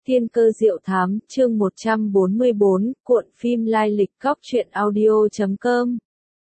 Thiên cơ diệu thám, chương 144, cuộn phim lai lịch góc truyện audio.com.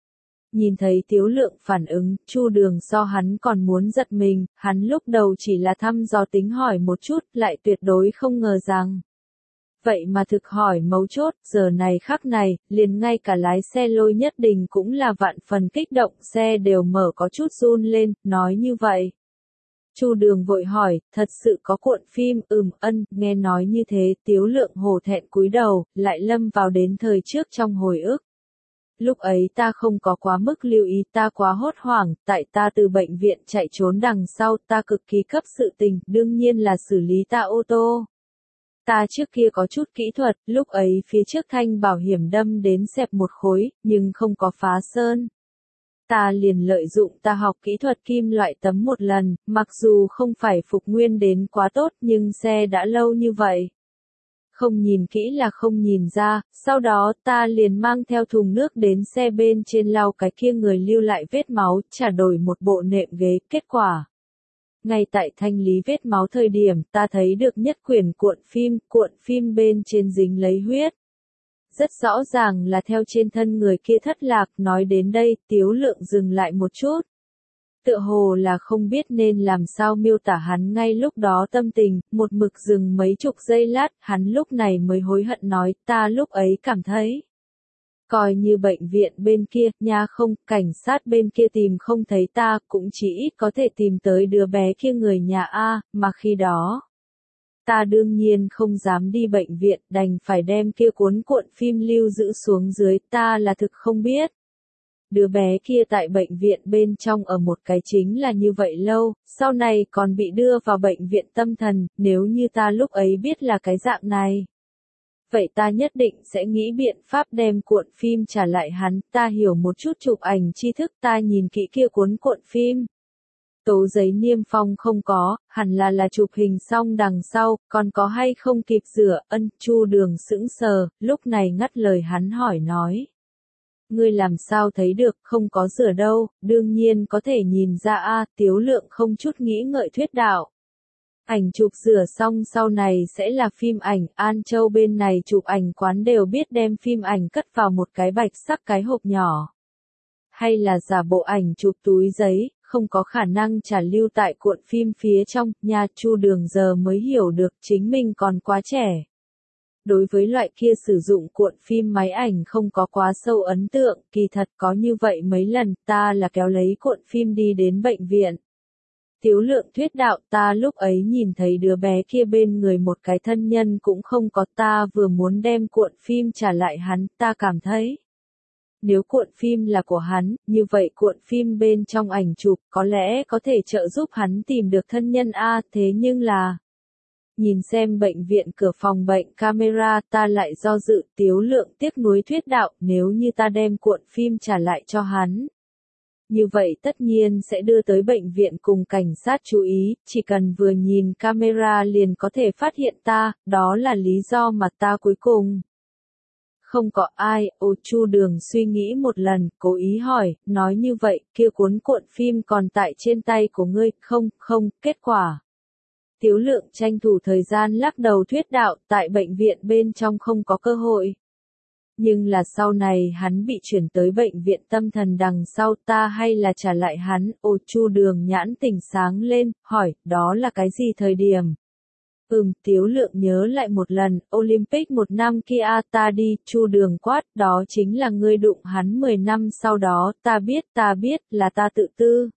Nhìn thấy Tiếu Lượng phản ứng, Chu Đường so hắn còn muốn giật mình, hắn lúc đầu chỉ là thăm dò tính hỏi một chút, lại tuyệt đối không ngờ rằng. Vậy mà thực hỏi mấu chốt, giờ này khắc này, liền ngay cả lái xe Lôi Nhất Đình cũng là vạn phần kích động, xe đều mở có chút run lên, nói như vậy. Chu Đường vội hỏi, thật sự có cuộn phim, nghe nói như thế, Tiếu Lượng hổ thẹn cúi đầu, lại lâm vào đến thời trước trong hồi ức. Lúc ấy ta không có quá mức lưu ý, ta quá hốt hoảng, tại ta từ bệnh viện chạy trốn đằng sau, ta cực kỳ cấp sự tình, đương nhiên là xử lý ta ô tô. Ta trước kia có chút kỹ thuật, lúc ấy phía trước thanh bảo hiểm đâm đến xẹp một khối, nhưng không có phá sơn. Ta liền lợi dụng ta học kỹ thuật kim loại tấm một lần, mặc dù không phải phục nguyên đến quá tốt nhưng xe đã lâu như vậy. Không nhìn kỹ là không nhìn ra, sau đó ta liền mang theo thùng nước đến xe bên trên lau cái kia người lưu lại vết máu, trả đổi một bộ nệm ghế, kết quả. Ngay tại thanh lý vết máu thời điểm ta thấy được nhất quyển cuộn phim bên trên dính lấy huyết. Rất rõ ràng là theo trên thân người kia thất lạc, nói đến đây, Tiếu Lượng dừng lại một chút. Tựa hồ là không biết nên làm sao miêu tả hắn ngay lúc đó tâm tình, một mực dừng mấy chục giây lát, hắn lúc này mới hối hận nói, ta lúc ấy cảm thấy. Coi như bệnh viện bên kia, nha không, cảnh sát bên kia tìm không thấy ta, cũng chỉ ít có thể tìm tới đứa bé kia người nhà A, mà khi đó. Ta đương nhiên không dám đi bệnh viện, đành phải đem kia cuộn phim lưu giữ xuống dưới, ta là thực không biết. Đứa bé kia tại bệnh viện bên trong ở một cái chính là như vậy lâu, sau này còn bị đưa vào bệnh viện tâm thần, nếu như ta lúc ấy biết là cái dạng này. Vậy ta nhất định sẽ nghĩ biện pháp đem cuộn phim trả lại hắn, ta hiểu một chút chụp ảnh tri thức, ta nhìn kỹ kia cuộn phim. Tố giấy niêm phong không có, hẳn là chụp hình xong đằng sau, còn có hay không kịp rửa, Chu Đường sững sờ, lúc này ngắt lời hắn hỏi nói. Ngươi làm sao thấy được, không có rửa đâu, đương nhiên có thể nhìn ra a, Tiếu Lượng không chút nghĩ ngợi thuyết đạo. Ảnh chụp rửa xong sau này sẽ là phim ảnh, An Châu bên này chụp ảnh quán đều biết đem phim ảnh cất vào một cái bạch sắc cái hộp nhỏ. Hay là giả bộ ảnh chụp túi giấy, không có khả năng trả lưu tại cuộn phim phía trong, nhà Chu Đường giờ mới hiểu được chính mình còn quá trẻ. Đối với loại kia sử dụng cuộn phim máy ảnh không có quá sâu ấn tượng, kỳ thật có như vậy mấy lần, ta là kéo lấy cuộn phim đi đến bệnh viện. Tiếu Lượng thuyết đạo, ta lúc ấy nhìn thấy đứa bé kia bên người một cái thân nhân cũng không có, ta vừa muốn đem cuộn phim trả lại hắn, ta cảm thấy. Nếu cuộn phim là của hắn, như vậy cuộn phim bên trong ảnh chụp có lẽ có thể trợ giúp hắn tìm được thân nhân A, thế nhưng là. Nhìn xem bệnh viện cửa phòng bệnh camera, ta lại do dự, Tiếu Lượng tiếc nuối thuyết đạo, nếu như ta đem cuộn phim trả lại cho hắn. Như vậy tất nhiên sẽ đưa tới bệnh viện cùng cảnh sát chú ý, chỉ cần vừa nhìn camera liền có thể phát hiện ta, đó là lý do mà ta cuối cùng. Không có ai, Chu Đường suy nghĩ một lần, cố ý hỏi, nói như vậy, kia cuộn phim còn tại trên tay của ngươi, không, kết quả. Tiếu Lượng tranh thủ thời gian lắc đầu thuyết đạo, tại bệnh viện bên trong không có cơ hội. Nhưng là sau này hắn bị chuyển tới bệnh viện tâm thần đằng sau, ta hay là trả lại hắn, Chu Đường nhãn tỉnh sáng lên, hỏi, đó là cái gì thời điểm? Tiếu Lượng nhớ lại một lần, Olympic một năm kia ta đi, Chu Đường quát, đó chính là ngươi đụng hắn 10 năm sau đó, ta biết, là ta tự tư.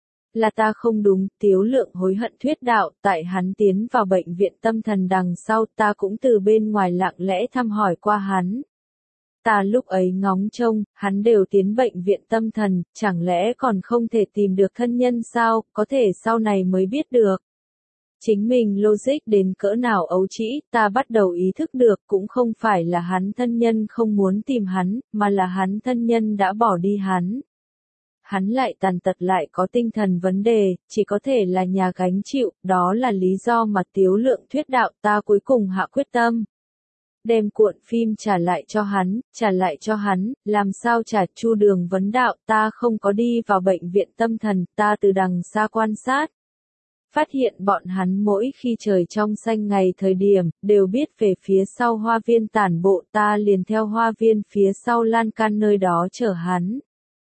Là ta không đúng, Tiếu Lượng hối hận thuyết đạo, tại hắn tiến vào bệnh viện tâm thần đằng sau, ta cũng từ bên ngoài lặng lẽ thăm hỏi qua hắn. Ta lúc ấy ngóng trông, hắn đều tiến bệnh viện tâm thần, chẳng lẽ còn không thể tìm được thân nhân sao, có thể sau này mới biết được. Chính mình logic đến cỡ nào ấu trĩ, ta bắt đầu ý thức được cũng không phải là hắn thân nhân không muốn tìm hắn, mà là hắn thân nhân đã bỏ đi hắn. Hắn lại tàn tật lại có tinh thần vấn đề, chỉ có thể là nhà gánh chịu, đó là lý do mà Tiếu Lượng thuyết đạo, ta cuối cùng hạ quyết tâm. Đem cuộn phim trả lại cho hắn, làm sao trả, Chu Đường vấn đạo, ta không có đi vào bệnh viện tâm thần, ta từ đằng xa quan sát. phát hiện bọn hắn mỗi khi trời trong xanh ngày thời điểm, đều biết về phía sau hoa viên tản bộ, ta liền theo hoa viên phía sau lan can nơi đó chở hắn.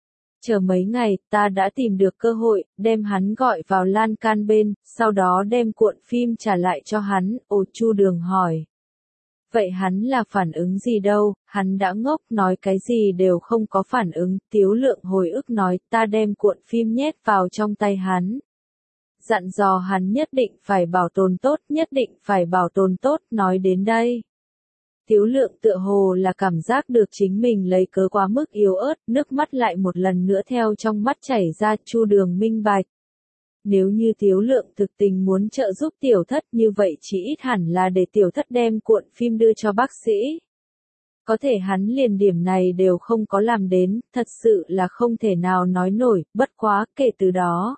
Chờ mấy ngày, ta đã tìm được cơ hội, đem hắn gọi vào lan can bên, sau đó đem cuộn phim trả lại cho hắn. Ồ, Chu Đường hỏi. Vậy hắn là phản ứng gì đâu, hắn đã ngốc, nói cái gì đều không có phản ứng. Tiếu Lượng hồi ức nói, ta đem cuộn phim nhét vào trong tay hắn. Dặn dò hắn nhất định phải bảo tồn tốt, nhất định phải bảo tồn tốt. Nói đến đây, Tiếu Lượng tựa hồ là cảm giác được chính mình lấy cớ quá mức yếu ớt, nước mắt lại một lần nữa theo trong mắt chảy ra. Chu Đường minh bạch. Nếu như Tiếu Lượng thực tình muốn trợ giúp tiểu thất, như vậy chỉ ít hẳn là để tiểu thất đem cuộn phim đưa cho bác sĩ. Có thể hắn liền điểm này đều không có làm đến, thật sự là không thể nào nói nổi. Bất quá, kể từ đó,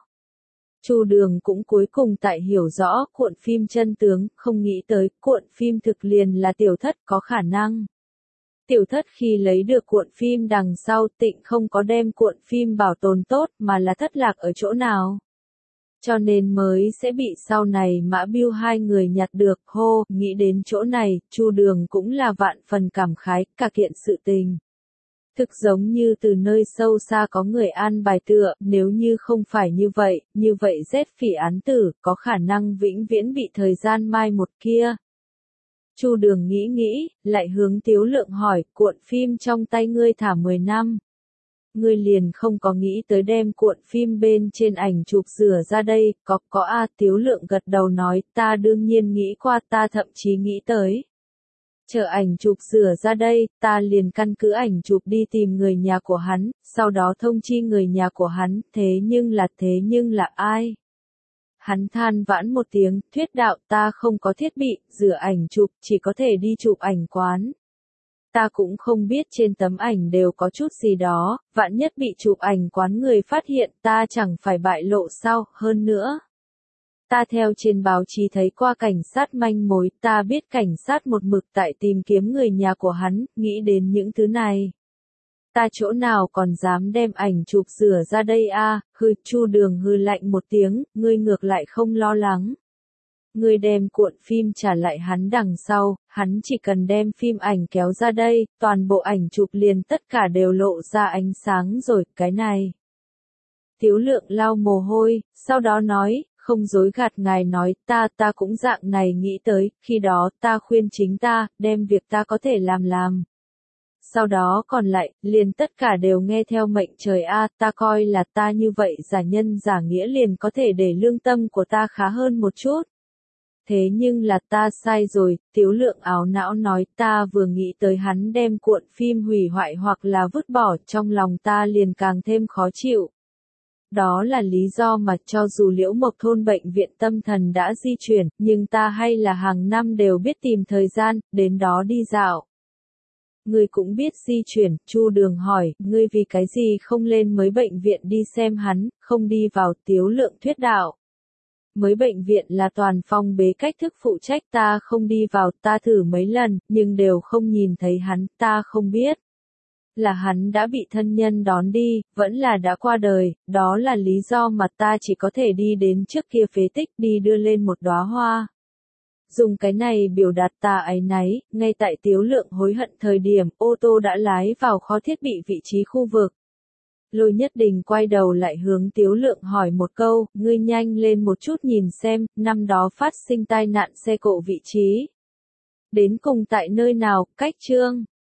Chu Đường cũng cuối cùng tại hiểu rõ cuộn phim chân tướng, không nghĩ tới cuộn phim thực liền là tiểu thất. Có khả năng tiểu thất khi lấy được cuộn phim đằng sau, Tịnh không có đem cuộn phim bảo tồn tốt, mà là thất lạc ở chỗ nào, cho nên mới sẽ bị sau này Mã Bưu hai người nhặt được. Hô, nghĩ đến chỗ này, Chu Đường cũng là vạn phần cảm khái. Cả kiện sự tình thực giống như từ nơi sâu xa có người an bài tựa, nếu như không phải như vậy giết phỉ án tử, có khả năng vĩnh viễn bị thời gian mai một kia. Chu Đường nghĩ nghĩ, lại hướng Tiếu Lượng hỏi, cuộn phim trong tay ngươi thả 10 năm. Ngươi liền không có nghĩ tới đem cuộn phim bên trên ảnh chụp rửa ra đây, có a. Tiếu Lượng gật đầu nói, ta đương nhiên nghĩ qua, ta thậm chí nghĩ tới. Chờ ảnh chụp rửa ra đây, ta liền căn cứ ảnh chụp đi tìm người nhà của hắn, sau đó thông chi người nhà của hắn. Thế nhưng là ai? Hắn than vãn một tiếng, thuyết đạo, ta không có thiết bị rửa ảnh chụp, chỉ có thể đi chụp ảnh quán. Ta cũng không biết trên tấm ảnh đều có chút gì đó, vạn nhất bị chụp ảnh quán người phát hiện, ta chẳng phải bại lộ sao. Hơn nữa, ta theo trên báo chí thấy qua cảnh sát manh mối, ta biết cảnh sát một mực tại tìm kiếm người nhà của hắn. Nghĩ đến những thứ này, ta chỗ nào còn dám đem ảnh chụp rửa ra đây a. Chu Đường hừ lạnh một tiếng, ngươi ngược lại không lo lắng. Ngươi đem cuộn phim trả lại hắn đằng sau, hắn chỉ cần đem phim ảnh kéo ra đây, toàn bộ ảnh chụp liền tất cả đều lộ ra ánh sáng rồi. Cái này, Tiếu Lượng lau mồ hôi, sau đó nói, không dối gạt ngài nói, ta cũng dạng này nghĩ tới. Khi đó ta khuyên chính ta, đem việc ta có thể làm. Sau đó còn lại, liền tất cả đều nghe theo mệnh trời a. Ta coi là ta như vậy giả nhân giả nghĩa liền có thể để lương tâm của ta khá hơn một chút. Thế nhưng là ta sai rồi. Tiếu Lượng áo não nói, ta vừa nghĩ tới hắn đem cuộn phim hủy hoại hoặc là vứt bỏ, trong lòng ta liền càng thêm khó chịu. Đó là lý do mà cho dù Liễu Mộc Thôn bệnh viện tâm thần đã di chuyển, nhưng ta hay là hàng năm đều biết tìm thời gian, đến đó đi dạo. Ngươi cũng biết di chuyển. Chu Đường hỏi, ngươi vì cái gì không lên mới bệnh viện đi xem hắn, không đi vào. Tiếu Lượng thuyết đạo. Mới bệnh viện là toàn phong bế cách thức phụ trách, ta không đi vào, ta thử mấy lần, nhưng đều không nhìn thấy hắn. Ta không biết là hắn đã bị thân nhân đón đi, vẫn là đã qua đời. Đó là lý do mà ta chỉ có thể đi đến trước kia phế tích, đi đưa lên một đóa hoa. Dùng cái này biểu đạt ta áy náy. Ngay tại Tiếu Lượng hối hận thời điểm, ô tô đã lái vào kho thiết bị vị trí khu vực. Lôi Nhất Đình quay đầu lại hướng Tiếu Lượng hỏi một câu, ngươi nhanh lên một chút nhìn xem, năm đó phát sinh tai nạn xe cộ vị trí đến cùng tại nơi nào. Cách Chương